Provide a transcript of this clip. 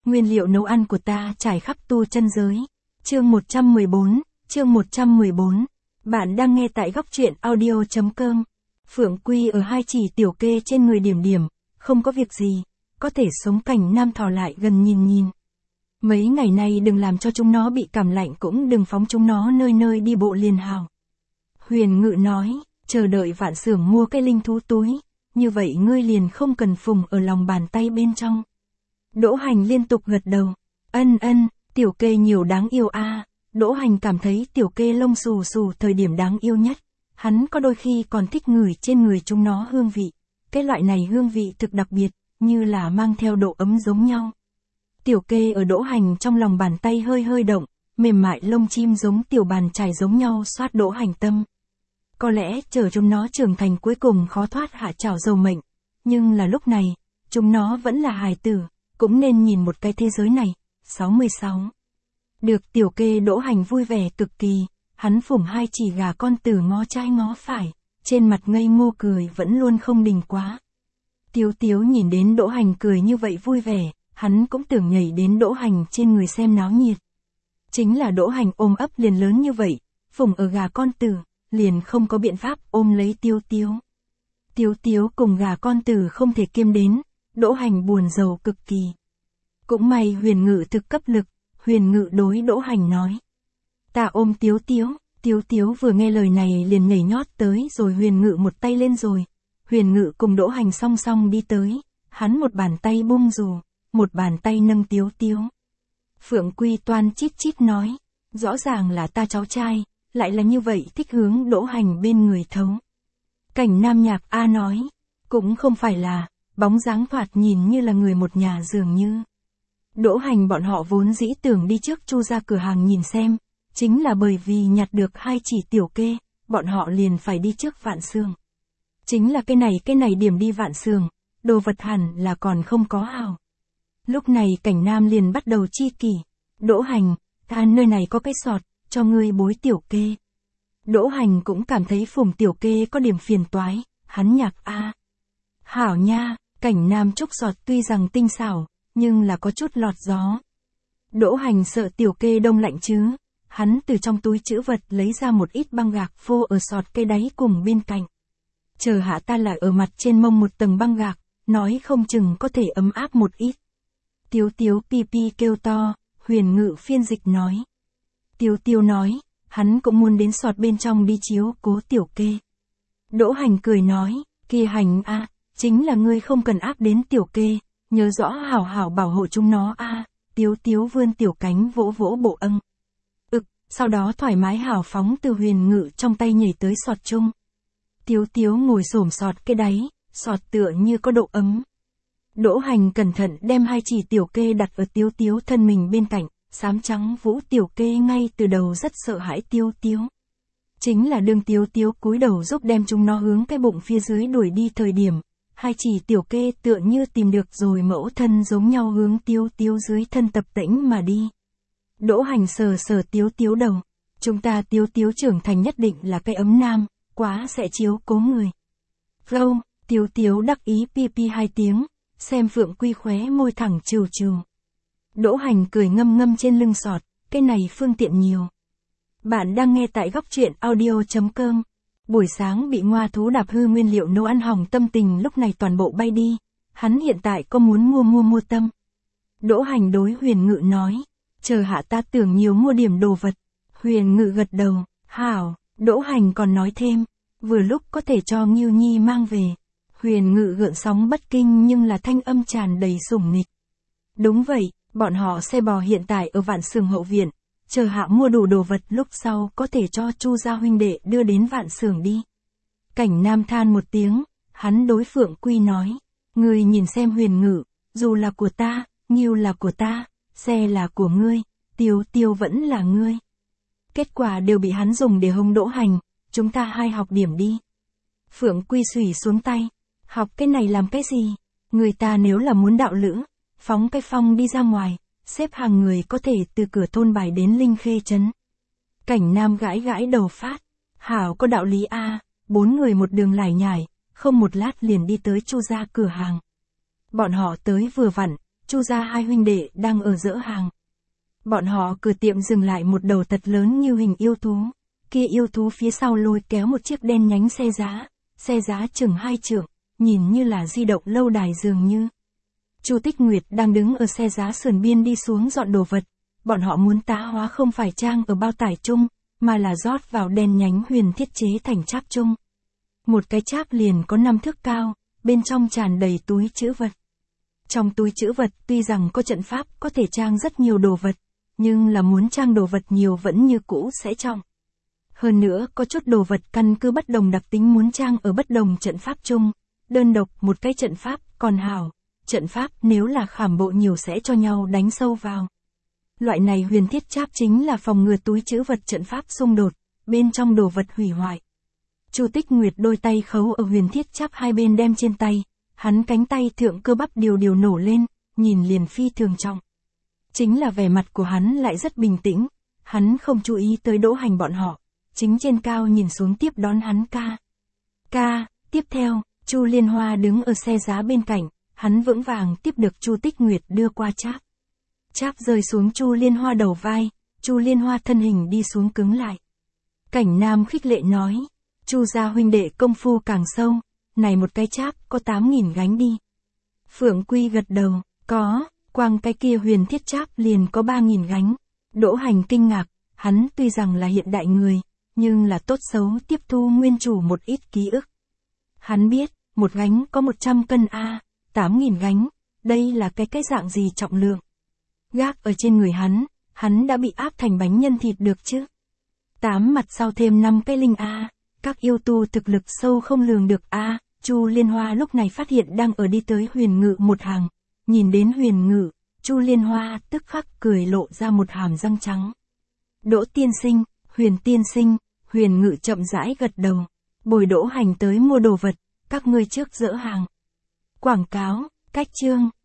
nguyên liệu nấu ăn của ta trải khắp tu chân giới. Chương 114. Bạn đang nghe tại góc truyện audio.com. Phượng Quy ở hai chỉ tiểu kê trên người điểm điểm, không có việc gì, có thể sống. Cảnh Nam thò lại gần nhìn. Mấy ngày nay đừng làm cho chúng nó bị cảm lạnh, cũng đừng phóng chúng nó nơi nơi đi bộ liền hào. Huyền Ngự nói, chờ đợi Vạn Xưởng mua cái linh thú túi, như vậy ngươi liền không cần phùng ở lòng bàn tay bên trong. Đỗ Hành liên tục gật đầu, ân, tiểu kê nhiều đáng yêu a. Đỗ Hành cảm thấy tiểu kê lông xù xù thời điểm đáng yêu nhất. Hắn có đôi khi còn thích ngửi trên người chúng nó hương vị. Cái loại này hương vị thực đặc biệt, như là mang theo độ ấm giống nhau. Tiểu kê ở Đỗ Hành trong lòng bàn tay hơi động, mềm mại lông chim giống tiểu bàn chải giống nhau xoát Đỗ Hành tâm. Có lẽ chờ chúng nó trưởng thành cuối cùng khó thoát hạ chảo dầu mệnh, nhưng là lúc này, chúng nó vẫn là hài tử, cũng nên nhìn một cái thế giới này. 66. Được tiểu kê Đỗ Hành vui vẻ cực kỳ, hắn phủng hai chỉ gà con từ ngó trái ngó phải, trên mặt ngây ngô cười vẫn luôn không đình quá. Tiếu nhìn đến Đỗ Hành cười như vậy vui vẻ, hắn cũng tưởng nhảy đến Đỗ Hành trên người xem náo nhiệt. Chính là Đỗ Hành ôm ấp liền lớn như vậy, phủng ở gà con tử, liền không có biện pháp ôm lấy Tiếu. Tiếu cùng gà con tử không thể kiêm đến, Đỗ Hành buồn rầu cực kỳ. Cũng may Huyền Ngự thực cấp lực, Huyền Ngự đối Đỗ Hành nói. Ta ôm Tiếu vừa nghe lời này liền nhảy nhót tới rồi. Huyền Ngự một tay lên rồi. Huyền Ngự cùng Đỗ Hành song song đi tới, hắn một bàn tay bung dù, một bàn tay nâng Tiếu. Phượng Quy toan chít nói, rõ ràng là ta cháu trai, lại là như vậy thích hướng Đỗ Hành bên người thấu. Cảnh Nam Nhạc A nói, cũng không phải là, bóng dáng thoạt nhìn như là người một nhà dường như. Đỗ Hành bọn họ vốn dĩ tưởng đi trước Chu ra cửa hàng nhìn xem, chính là bởi vì nhặt được hai chỉ tiểu kê, bọn họ liền phải đi trước Vạn Xưởng. Chính là cái này điểm đi Vạn Xưởng, đồ vật hẳn là còn không có hào. Lúc này Cảnh Nam liền bắt đầu chi kỷ, Đỗ Hành, ta nơi này có cái sọt, cho ngươi bối tiểu kê. Đỗ Hành cũng cảm thấy phùng tiểu kê có điểm phiền toái, hắn Nhạc A. Hảo nha, Cảnh Nam trúc sọt tuy rằng tinh xảo, nhưng là có chút lọt gió. Đỗ Hành sợ tiểu kê đông lạnh chứ, hắn từ trong túi trữ vật lấy ra một ít băng gạc phô ở sọt cây đáy cùng bên cạnh. Chờ hạ ta lại ở mặt trên mông một tầng băng gạc, nói không chừng có thể ấm áp một ít. Tiếu pi kêu to, Huyền Ngự phiên dịch nói. Tiếu nói, hắn cũng muốn đến sọt bên trong đi chiếu cố tiểu kê. Đỗ Hành cười nói, kia Hành a, chính là ngươi không cần áp đến tiểu kê, nhớ rõ hảo bảo hộ chúng nó a. Tiếu vươn tiểu cánh vỗ bộ âng. Sau đó thoải mái hào phóng từ Huyền Ngự trong tay nhảy tới sọt chung. Tiếu ngồi xổm sọt cái đáy, sọt tựa như có độ ấm. Đỗ Hành cẩn thận đem hai chỉ tiểu kê đặt ở Tiếu thân mình bên cạnh, xám trắng vũ tiểu kê ngay từ đầu rất sợ hãi Tiếu. Chính là đương Tiếu cúi đầu giúp đem chúng nó hướng cái bụng phía dưới đuổi đi thời điểm, hai chỉ tiểu kê tựa như tìm được rồi mẫu thân giống nhau hướng Tiếu dưới thân tập tễnh mà đi. Đỗ Hành sờ Tiếu đầu, chúng ta Tiếu trưởng thành nhất định là cái ấm nam, quá sẽ chiếu cố người. Flow, Tiếu đắc ý pi hai tiếng, xem Phượng Quy khóe môi thẳng trừ. Đỗ Hành cười ngâm trên lưng sọt, cái này phương tiện nhiều. Bạn đang nghe tại góc truyện audio.com. Buổi sáng bị ngoa thú đạp hư nguyên liệu nấu ăn hỏng, tâm tình lúc này toàn bộ bay đi. Hắn hiện tại có muốn mua tâm. Đỗ Hành đối Huyền Ngự nói, chờ hạ ta tưởng nhiều mua điểm đồ vật. Huyền Ngự gật đầu, hảo. Đỗ Hành còn nói thêm, vừa lúc có thể cho Ngưu Nhi mang về. Huyền Ngự gợn sóng bất kinh nhưng là thanh âm tràn đầy sủng nịch. Đúng vậy, bọn họ xe bò hiện tại ở Vạn Xưởng hậu viện, chờ hạ mua đủ đồ vật lúc sau có thể cho Chu gia huynh đệ đưa đến Vạn Xưởng đi. Cảnh Nam than một tiếng, hắn đối Phượng Quy nói, ngươi nhìn xem Huyền Ngự, dù là của ta, Ngưu là của ta, xe là của ngươi, Tiếu vẫn là ngươi. Kết quả đều bị hắn dùng để hông Đỗ Hành, chúng ta hai học điểm đi. Phượng Quy xùy xuống tay, học cái này làm cái gì? Người ta nếu là muốn đạo lữ, phóng cái phong đi ra ngoài, xếp hàng người có thể từ cửa thôn Bài đến Linh Khê trấn. Cảnh Nam gãi đầu phát, hảo có đạo lý a. 4 người một đường lải nhải, không một lát liền đi tới Chu gia cửa hàng. Bọn họ tới vừa vặn, Chu gia hai huynh đệ đang ở dỡ hàng. Bọn họ cửa tiệm dừng lại một đầu thật lớn như hình yêu thú. Kia yêu thú phía sau lôi kéo một chiếc đen nhánh xe giá chừng 2 trượng, nhìn như là di động lâu đài dường như. Chu Tích Nguyệt đang đứng ở xe giá sườn biên đi xuống dọn đồ vật. Bọn họ muốn tá hóa không phải trang ở bao tải chung, mà là rót vào đen nhánh huyền thiết chế thành cháp chung. Một cái cháp liền có 5 thước cao, bên trong tràn đầy túi trữ vật. Trong túi trữ vật tuy rằng có trận pháp có thể trang rất nhiều đồ vật, nhưng là muốn trang đồ vật nhiều vẫn như cũ sẽ trọng. Hơn nữa có chút đồ vật căn cứ bất đồng đặc tính muốn trang ở bất đồng trận pháp chung, đơn độc một cái trận pháp còn hảo, trận pháp nếu là khảm bộ nhiều sẽ cho nhau đánh sâu vào. Loại này huyền thiết cháp chính là phòng ngừa túi trữ vật trận pháp xung đột, bên trong đồ vật hủy hoại. Chu Tích Nguyệt đôi tay khấu ở huyền thiết cháp hai bên đem trên tay, hắn cánh tay thượng cơ bắp điều nổ lên, nhìn liền phi thường trọng. Chính là vẻ mặt của hắn lại rất bình tĩnh, hắn không chú ý tới Đỗ Hành bọn họ, chính trên cao nhìn xuống tiếp đón hắn ca. Tiếp theo, Chu Liên Hoa đứng ở xe giá bên cạnh, hắn vững vàng tiếp được Chu Tích Nguyệt đưa qua cháp. Cháp rơi xuống Chu Liên Hoa đầu vai, Chu Liên Hoa thân hình đi xuống cứng lại. Cảnh Nam khích lệ nói, Chu gia huynh đệ công phu càng sâu, này một cái cháp có 8.000 gánh đi. Phượng Quy gật đầu, có, quang cái kia huyền thiết cháp liền có 3.000 gánh. Đỗ Hành kinh ngạc, hắn tuy rằng là hiện đại người, nhưng là tốt xấu tiếp thu nguyên chủ một ít ký ức. Hắn biết, một gánh có 100 cân a, 8.000 gánh, đây là cái dạng gì trọng lượng. Gác ở trên người hắn đã bị áp thành bánh nhân thịt được chứ. 8 mặt sau thêm 5 cái linh a, các yêu tu thực lực sâu không lường được a. Chu Liên Hoa lúc này phát hiện đang ở đi tới Huyền Ngự một hàng, nhìn đến Huyền Ngự, Chu Liên Hoa tức khắc cười lộ ra một hàm răng trắng. Đỗ tiên sinh, Huyền tiên sinh, Huyền Ngự chậm rãi gật đầu, bồi Đỗ Hành tới mua đồ vật, các ngươi trước dỡ hàng. Quảng cáo, cách chương.